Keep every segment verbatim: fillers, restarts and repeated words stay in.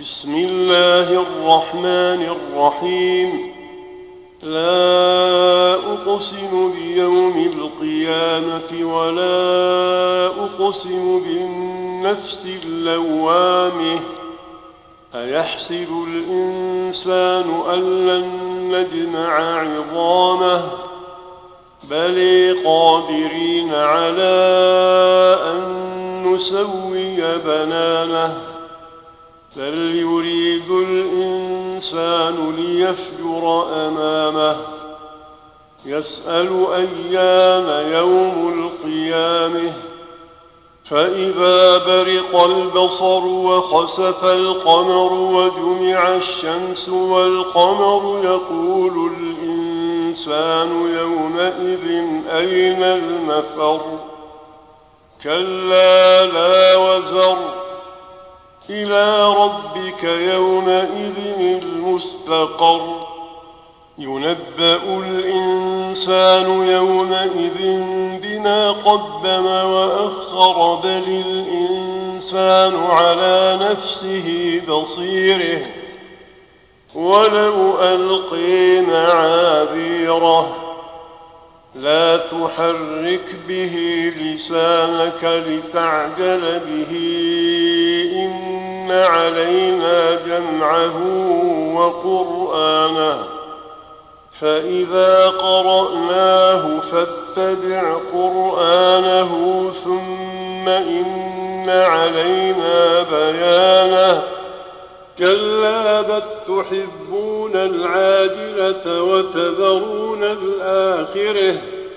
بسم الله الرحمن الرحيم. لا أقسم بيوم القيامة ولا أقسم بالنفس اللوامة أيحسب الإنسان أن لن نجمع عظامه بل قادرين على أن نسوي بنانه بل يريد الإنسان ليفجر أمامه يسأل أيان يوم القيامة فإذا برق البصر وخسف القمر وجمع الشمس والقمر يقول الإنسان يومئذ أين المفر كلا لا وزر إلى ربك يومئذ المستقر ينبأ الإنسان يومئذ بما قدم وأخر بل الإنسان على نفسه بصيره ولو ألقي معاذيره لا تحرك به لسانك لتعجل به إن علينا جمعه وقرآنه فإذا قرأناه فاتبع قرآنه ثم إن علينا بيانه كلا بل تحبون العاجلة وتذرون الآخرة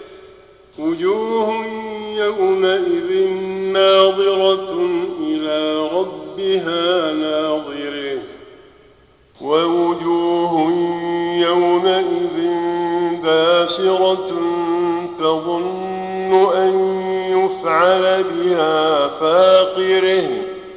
وجوه يومئذ ناظرة إلى ربها ناظرة ووجوه يومئذ باسرة تظن أن يفعل بها فاقرة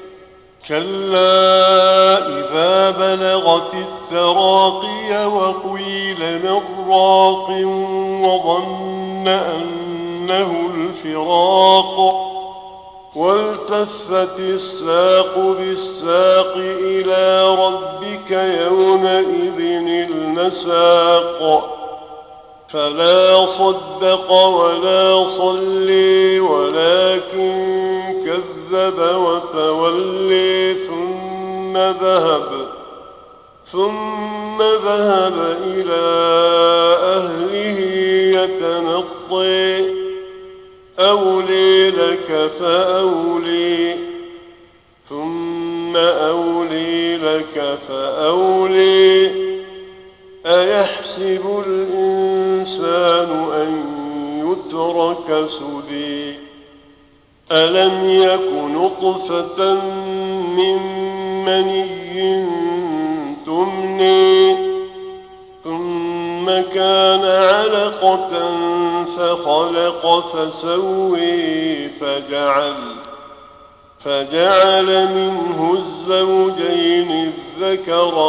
كلا إذا بلغت التراقي وقيل من راق وظن أنه الفراق والتفت الساق بالساق إلى ربك يومئذ المساق فلا صدق ولا صلي ولكن كذب وتولي ثم ذهب ثم ذهب إلى أهله يتمطي أولي لك فأولي ثم أولي لك فأولي أيحسب الإنسان أن يترك سدى ألم يك نطفة من مني تمني ثم كان علقة فخلق فسوي فجعل فجعل منه الزوجين الذكر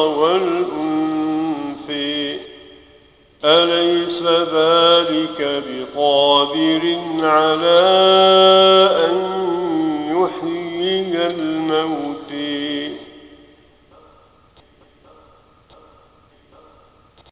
والأنثى أليس ذلك بقادر على أن يحيي الموتى